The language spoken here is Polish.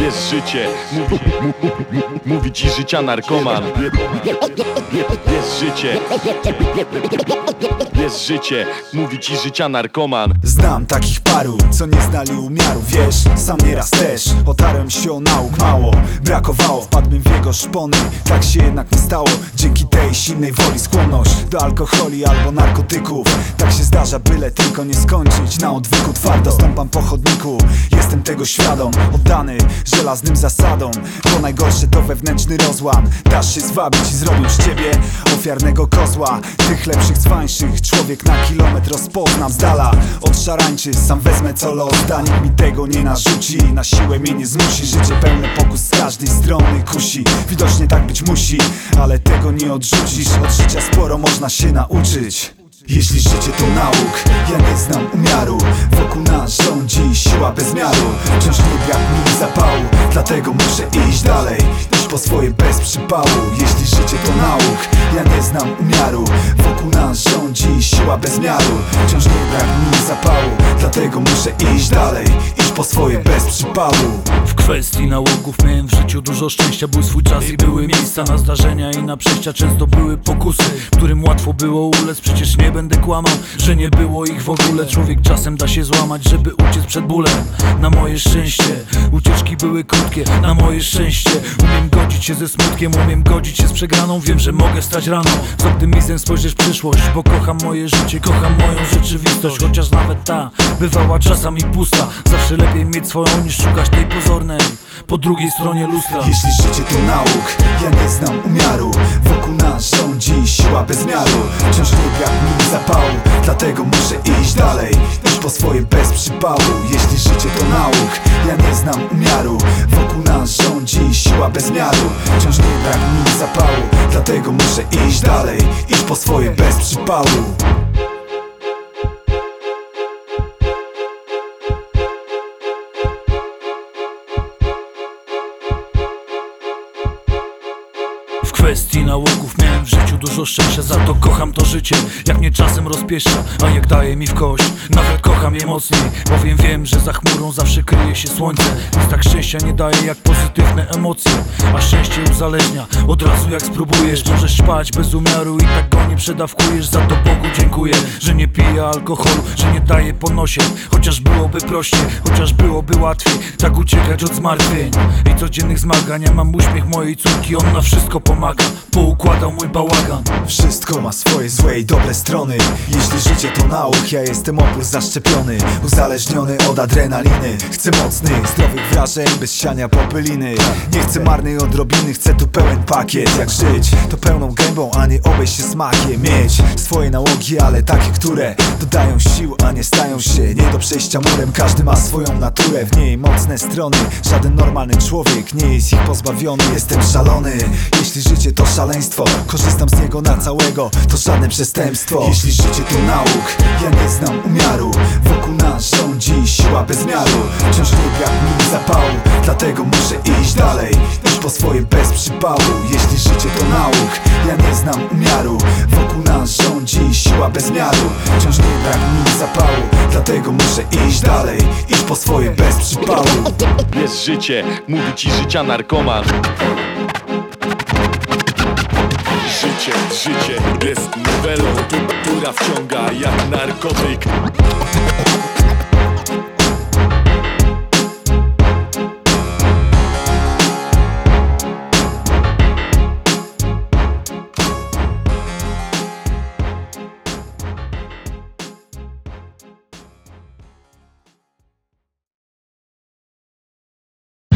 Jest życie, mówi ci życia narkoman. Jest życie, jest życie, mówi ci życia narkoman. Znam takich paru, co nie znali umiaru. Wiesz, sam nieraz też otarłem się o nauk. Mało brakowało, wpadłem w jego szpony. Tak się jednak nie stało, dzięki tej silnej woli. Skłonność do alkoholi albo narkotyków. Tak się zdarza, byle tylko nie skończyć na odwyku. Twardo stąpam po chodniku, jestem tego świadom. Oddany żelaznym zasadom, bo najgorsze to wewnętrzny rozłam. Dasz się zwabić i zrobią z ciebie ofiarnego kozła. Tych lepszych, cwańszych człowiek na kilometr rozpoznam z dala od szarańczy. Sam wezmę co los, da nikt mi tego nie narzuci. Na siłę mnie nie zmusi, życie pełne pokus z każdej strony kusi. Widocznie tak być musi, ale tego nie odrzucisz. Od życia sporo można się nauczyć. Jeśli życie to nauk, ja nie znam umiaru. Wokół nas rządzi siła bez miaru. Wciąż nie brak mi zapału, dlatego muszę iść dalej, iść po swoje bez przypału. Jeśli życie to nauk, ja nie znam umiaru. Wokół nas rządzi siła bez miaru. Wciąż nie brak mi zapału, dlatego muszę iść dalej, iść po swoje bez przypału. W kwestii nałogów miałem w życiu dużo szczęścia. Był swój czas i były miejsca na zdarzenia i na przejścia. Często były pokusy, którym łatwo było ulec. Przecież nie będę kłamał, że nie było ich w ogóle. Człowiek czasem da się złamać, żeby uciec przed bólem. Na moje szczęście ucieczki były krótkie. Na moje szczęście umiem godzić się ze smutkiem, umiem godzić się z przegraną. Wiem, że mogę stać rano, z optymizmem spojrzeć w przyszłość. Bo kocham moje życie, kocham moją rzeczywistość. Chociaż nawet ta bywała czasami pusta. Zawsze lepiej mieć swoją niż szukać tej pozornej po drugiej stronie lustra. Jeśli życie to nauk, ja nie znam umiaru. Wokół nas rządzi siła bez miaru. Wciąż nie brak mi zapału, dlatego muszę iść dalej, iść po swoje bez przypału. Jeśli życie to nauk, ja nie znam umiaru. Wokół nas rządzi siła bez miaru. Wciąż nie brak mi zapału, dlatego muszę iść dalej, iść po swoje bez przypału. W kwestii nałogów miałem w życiu dużo szczęścia. Za to kocham to życie, jak mnie czasem rozpieszcza, a jak daje mi w kość. Nawet kocham je mocniej, bowiem wiem, że za chmurą zawsze kryje się słońce. Nic tak szczęścia nie daje jak pozytywne emocje. A szczęście uzależnia od razu jak spróbujesz. Możesz spać bez umiaru i tak go nie przedawkujesz. Za to Bogu dziękuję, że nie piję alkoholu, że nie daję po nosie. Chociaż byłoby prościej, chociaż byłoby łatwiej tak uciekać od zmartwień i codziennych zmagań. Ja mam uśmiech mojej córki, on na wszystko pomaga. Poukładał mój bałagan. Wszystko ma swoje złe i dobre strony. Jeśli życie to nauk, ja jestem opór zaszczepiony, uzależniony od adrenaliny. Chcę mocnych, zdrowych wrażeń, bez siania popyliny. Nie chcę marnej odrobiny, chcę tu pełen pakiet. Jak żyć, to pełną gębą, a nie obejść się smakiem. Mieć swoje nałogi, ale takie, które dodają sił, a nie stają się nie do przejścia murem. Każdy ma swoją naturę, w niej mocne strony. Żaden normalny człowiek nie jest ich pozbawiony. Jestem szalony, jeśli życie to szaleństwo, korzystam z niego na całego, to żadne przestępstwo. Jeśli życie to nauk, ja nie znam umiaru. Wokół nas rządzi siła bez miaru. Wciąż nie brak mi zapału, dlatego muszę iść dalej, iść po swoje bez przypału. Jeśli życie to nauk, ja nie znam umiaru. Wokół nas rządzi siła bez miaru. Wciąż nie brak mi zapału, dlatego muszę iść dalej, iść po swoje bez przypału. Jest życie, mówi ci życia narkoman. Życie jest nowelą, która wciąga jak narkotyk.